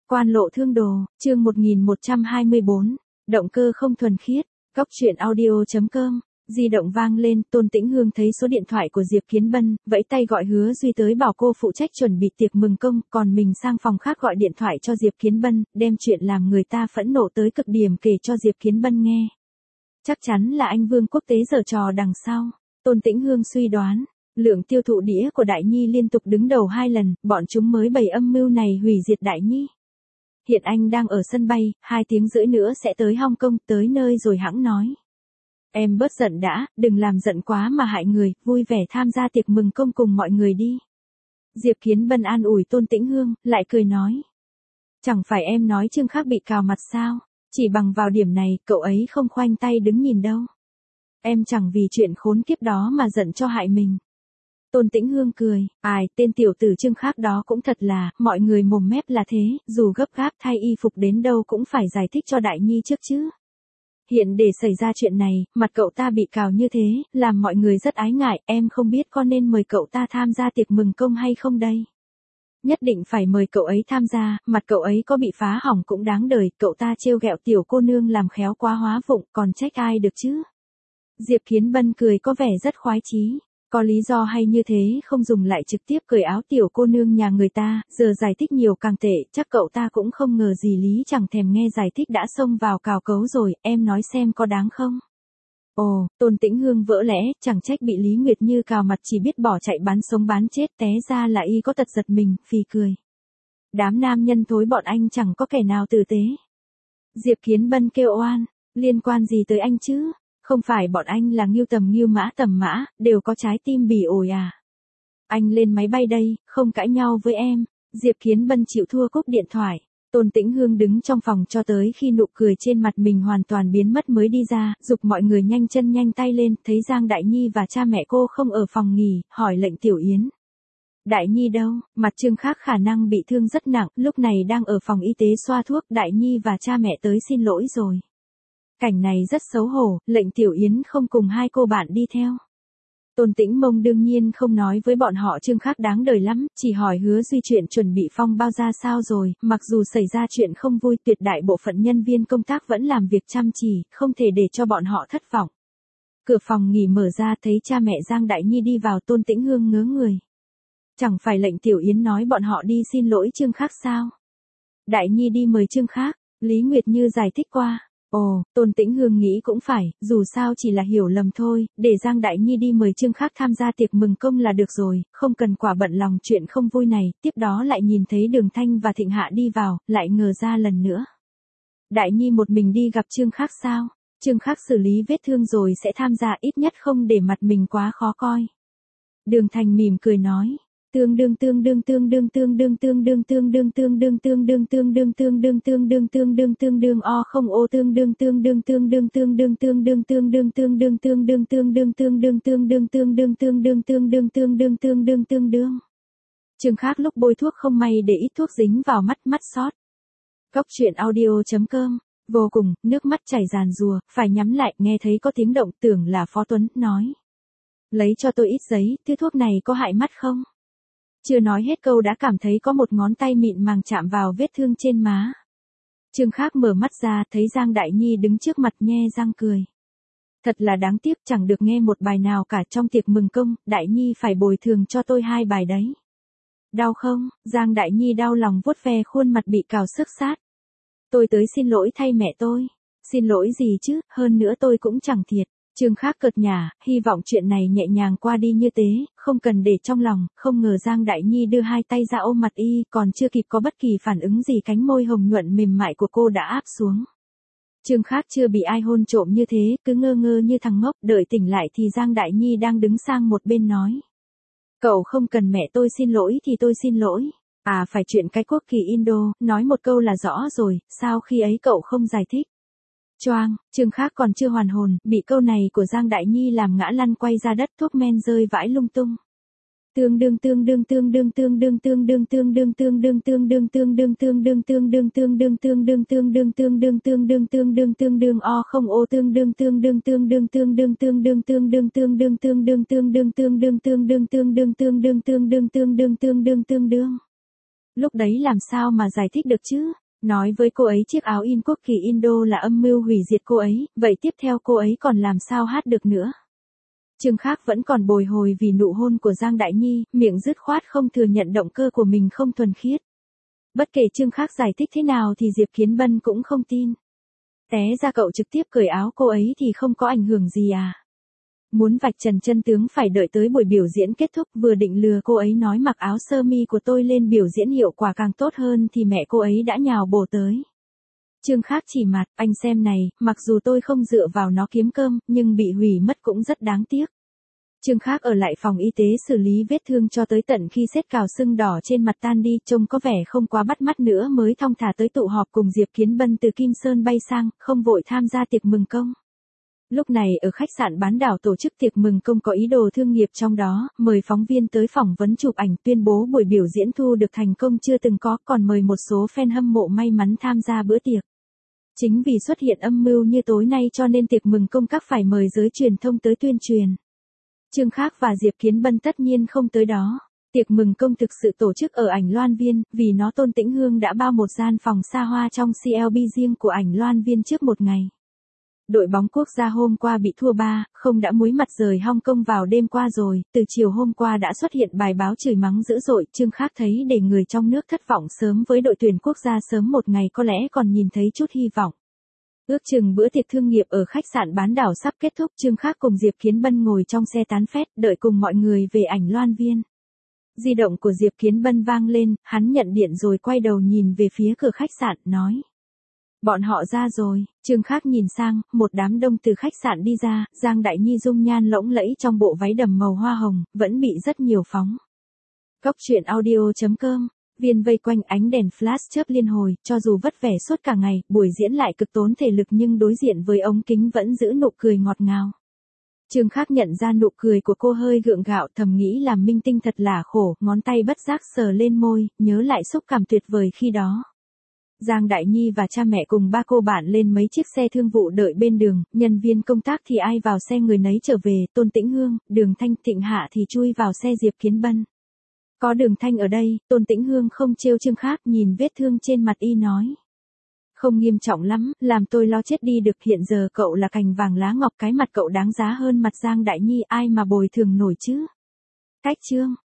Quan lộ thương đồ, chương 1124, động cơ không thuần khiết, góc truyện audio.com, di động vang lên, Tôn Tĩnh Hương thấy số điện thoại của Diệp Kiến Bân, vẫy tay gọi Hứa Duy tới bảo cô phụ trách chuẩn bị tiệc mừng công, còn mình sang phòng khác gọi điện thoại cho Diệp Kiến Bân, đem chuyện làm người ta phẫn nộ tới cực điểm kể cho Diệp Kiến Bân nghe. Chắc chắn là anh Vương Quốc Tế giở trò đằng sau, Tôn Tĩnh Hương suy đoán. Lượng tiêu thụ đĩa của Đại Nhi liên tục đứng đầu 2 lần, bọn chúng mới bày âm mưu này hủy diệt Đại Nhi. Hiện anh đang ở sân bay, 2 tiếng rưỡi nữa sẽ tới Hong Kong, tới nơi rồi hẵng nói. Em bớt giận đã, đừng làm giận quá mà hại người, vui vẻ tham gia tiệc mừng công cùng mọi người đi. Diệp Kiến Bân an ủi Tôn Tĩnh Hương, lại cười nói. Chẳng phải em nói Trương Khắc bị cào mặt sao, chỉ bằng vào điểm này, cậu ấy không khoanh tay đứng nhìn đâu. Em chẳng vì chuyện khốn kiếp đó mà giận cho hại mình. Tôn Tĩnh Hương cười, tên tiểu tử Trương Khắc đó cũng thật là, mọi người mồm mép là thế, dù gấp gáp thay y phục đến đâu cũng phải giải thích cho Đại Nhi trước chứ. Hiện để xảy ra chuyện này, mặt cậu ta bị cào như thế, làm mọi người rất ái ngại, em không biết có nên mời cậu ta tham gia tiệc mừng công hay không đây. Nhất định phải mời cậu ấy tham gia, mặt cậu ấy có bị phá hỏng cũng đáng đời, cậu ta trêu ghẹo tiểu cô nương làm khéo quá hóa vụng, còn trách ai được chứ. Diệp Kiến Bân cười có vẻ rất khoái chí. Có lý do hay như thế không dùng lại trực tiếp cởi áo tiểu cô nương nhà người ta, giờ giải thích nhiều càng tệ, chắc cậu ta cũng không ngờ gì Lý chẳng thèm nghe giải thích đã xông vào cào cấu rồi, em nói xem có đáng không? Ồ, Tôn Tĩnh Hương vỡ lẽ, chẳng trách bị Lý Nguyệt Như cào mặt chỉ biết bỏ chạy bán sống bán chết, té ra là y có tật giật mình, phì cười. Đám nam nhân thối bọn anh chẳng có kẻ nào tử tế. Diệp Kiến Bân kêu oan, liên quan gì tới anh chứ? Không phải bọn anh là Ngưu tầm mã, đều có trái tim bỉ ổi à. Anh lên máy bay đây, không cãi nhau với em. Diệp Kiến Bân chịu thua cúp điện thoại. Tôn Tĩnh Hương đứng trong phòng cho tới khi nụ cười trên mặt mình hoàn toàn biến mất mới đi ra, giục mọi người nhanh chân nhanh tay lên, thấy Giang Đại Nhi và cha mẹ cô không ở phòng nghỉ, hỏi lệnh Tiểu Yến. Đại Nhi đâu? Mặt Trương Khắc khả năng bị thương rất nặng, lúc này đang ở phòng y tế xoa thuốc, Đại Nhi và cha mẹ tới xin lỗi rồi. Cảnh này rất xấu hổ, lệnh Tiểu Yến không cùng 2 cô bạn đi theo. Tôn Tĩnh Mông đương nhiên không nói với bọn họ Trương Khắc đáng đời lắm, chỉ hỏi Hứa Duy chuyện chuẩn bị phong bao ra sao rồi, mặc dù xảy ra chuyện không vui, tuyệt đại bộ phận nhân viên công tác vẫn làm việc chăm chỉ, không thể để cho bọn họ thất vọng. Cửa phòng nghỉ mở ra thấy cha mẹ Giang Đại Nhi đi vào, Tôn Tĩnh Hương ngớ người. Chẳng phải lệnh Tiểu Yến nói bọn họ đi xin lỗi Trương Khắc sao? Đại Nhi đi mời Trương Khắc, Lý Nguyệt Như giải thích qua. Ồ, Tôn Tĩnh Hương nghĩ cũng phải, dù sao chỉ là hiểu lầm thôi, để Giang Đại Nhi đi mời Trương Khắc tham gia tiệc mừng công là được rồi, không cần quả bận lòng chuyện không vui này, tiếp đó lại nhìn thấy Đường Thanh và Thịnh Hạ đi vào, lại ngờ ra lần nữa. Đại Nhi một mình đi gặp Trương Khắc sao? Trương Khắc xử lý vết thương rồi sẽ tham gia, ít nhất không để mặt mình quá khó coi. Đường Thanh mỉm cười nói. Tương đương o không ô tương đương Trương Khắc lúc bôi thuốc không may để ít thuốc dính vào mắt sót. Góc truyện audio.com, vô cùng, nước mắt chảy ràn rùa, phải nhắm lại, nghe thấy có tiếng động, tưởng là Phó Tuấn, nói. Lấy cho tôi ít giấy, thứ thuốc này có hại mắt không? Chưa nói hết câu đã cảm thấy có một ngón tay mịn màng chạm vào vết thương trên má. Trương Khắc mở mắt ra, thấy Giang Đại Nhi đứng trước mặt nhe răng cười. Thật là đáng tiếc, chẳng được nghe một bài nào cả trong tiệc mừng công, Đại Nhi phải bồi thường cho tôi 2 bài đấy. Đau không? Giang Đại Nhi đau lòng vuốt ve khuôn mặt bị cào xước sát. Tôi tới xin lỗi thay mẹ tôi. Xin lỗi gì chứ, hơn nữa tôi cũng chẳng thiệt. Trương Khắc cợt nhả, hy vọng chuyện này nhẹ nhàng qua đi như thế, không cần để trong lòng, không ngờ Giang Đại Nhi đưa 2 tay ra ôm mặt y, còn chưa kịp có bất kỳ phản ứng gì cánh môi hồng nhuận mềm mại của cô đã áp xuống. Trương Khắc chưa bị ai hôn trộm như thế, cứ ngơ ngơ như thằng ngốc, đợi tỉnh lại thì Giang Đại Nhi đang đứng sang một bên nói. Cậu không cần mẹ tôi xin lỗi thì tôi xin lỗi. À phải chuyện cái quốc kỳ Indo, nói một câu là rõ rồi, sao khi ấy cậu không giải thích? Choang, Trương Khắc còn chưa hoàn hồn, bị câu này của Giang Đại Nhi làm ngã lăn quay ra đất, thuốc men rơi vãi lung tung. Tương đương o không ô tương đương Lúc đấy làm sao mà giải thích được chứ? Nói với cô ấy chiếc áo in quốc kỳ Indo là âm mưu hủy diệt cô ấy, vậy tiếp theo cô ấy còn làm sao hát được nữa. Trương Khác vẫn còn bồi hồi vì nụ hôn của Giang Đại Nhi, miệng dứt khoát không thừa nhận động cơ của mình không thuần khiết. Bất kể Trương Khác giải thích thế nào thì Diệp Kiến Bân cũng không tin. Té ra cậu trực tiếp cởi áo cô ấy thì không có ảnh hưởng gì à? Muốn vạch trần chân tướng phải đợi tới buổi biểu diễn kết thúc, vừa định lừa cô ấy nói mặc áo sơ mi của tôi lên biểu diễn hiệu quả càng tốt hơn thì mẹ cô ấy đã nhào bổ tới. Trương Khác chỉ mặt, anh xem này, mặc dù tôi không dựa vào nó kiếm cơm, nhưng bị hủy mất cũng rất đáng tiếc. Trương Khác ở lại phòng y tế xử lý vết thương cho tới tận khi sét cào sưng đỏ trên mặt tan đi, trông có vẻ không quá bắt mắt nữa mới thong thả tới tụ họp cùng Diệp Kiến Bân từ Kim Sơn bay sang, không vội tham gia tiệc mừng công. Lúc này ở khách sạn bán đảo tổ chức tiệc mừng công có ý đồ thương nghiệp trong đó, mời phóng viên tới phỏng vấn chụp ảnh tuyên bố buổi biểu diễn thu được thành công chưa từng có, còn mời một số fan hâm mộ may mắn tham gia bữa tiệc. Chính vì xuất hiện âm mưu như tối nay cho nên tiệc mừng công các phải mời giới truyền thông tới tuyên truyền. Trương Khác và Diệp Kiến Bân tất nhiên không tới đó. Tiệc mừng công thực sự tổ chức ở Ảnh Loan Viên, vì nó Tôn Tĩnh Hương đã bao một gian phòng xa hoa trong CLB riêng của Ảnh Loan Viên trước một ngày. Đội bóng quốc gia hôm qua bị thua 3-0 đã muối mặt rời Hong Kong vào đêm qua rồi, từ chiều hôm qua đã xuất hiện bài báo chửi mắng dữ dội. Trương Khác thấy để người trong nước thất vọng sớm với đội tuyển quốc gia sớm một ngày có lẽ còn nhìn thấy chút hy vọng. Ước chừng bữa tiệc thương nghiệp ở khách sạn bán đảo sắp kết thúc, Trương Khác cùng Diệp Kiến Bân ngồi trong xe tán phét, đợi cùng mọi người về Ảnh Loan Viên. Di động của Diệp Kiến Bân vang lên, hắn nhận điện rồi quay đầu nhìn về phía cửa khách sạn, nói. Bọn họ ra rồi. Trương Khác nhìn sang, một đám đông từ khách sạn đi ra, Giang Đại Nhi dung nhan lỗng lẫy trong bộ váy đầm màu hoa hồng, vẫn bị rất nhiều phóng. Cóc truyện audio.com. Viên vây quanh ánh đèn flash chớp liên hồi, cho dù vất vẻ suốt cả ngày, buổi diễn lại cực tốn thể lực nhưng đối diện với ống kính vẫn giữ nụ cười ngọt ngào. Trương Khác nhận ra nụ cười của cô hơi gượng gạo, thầm nghĩ làm minh tinh thật là khổ, ngón tay bất giác sờ lên môi, nhớ lại xúc cảm tuyệt vời khi đó. Giang Đại Nhi và cha mẹ cùng ba cô bạn lên mấy chiếc xe thương vụ đợi bên đường, nhân viên công tác thì ai vào xe người nấy trở về, Tôn Tĩnh Hương, Đường Thanh, Thịnh Hạ thì chui vào xe Diệp Kiến Bân. Có Đường Thanh ở đây, Tôn Tĩnh Hương không trêu Trương Khác, nhìn vết thương trên mặt y nói. Không nghiêm trọng lắm, làm tôi lo chết đi được, hiện giờ cậu là cành vàng lá ngọc, cái mặt cậu đáng giá hơn mặt Giang Đại Nhi, ai mà bồi thường nổi chứ. Cách chương.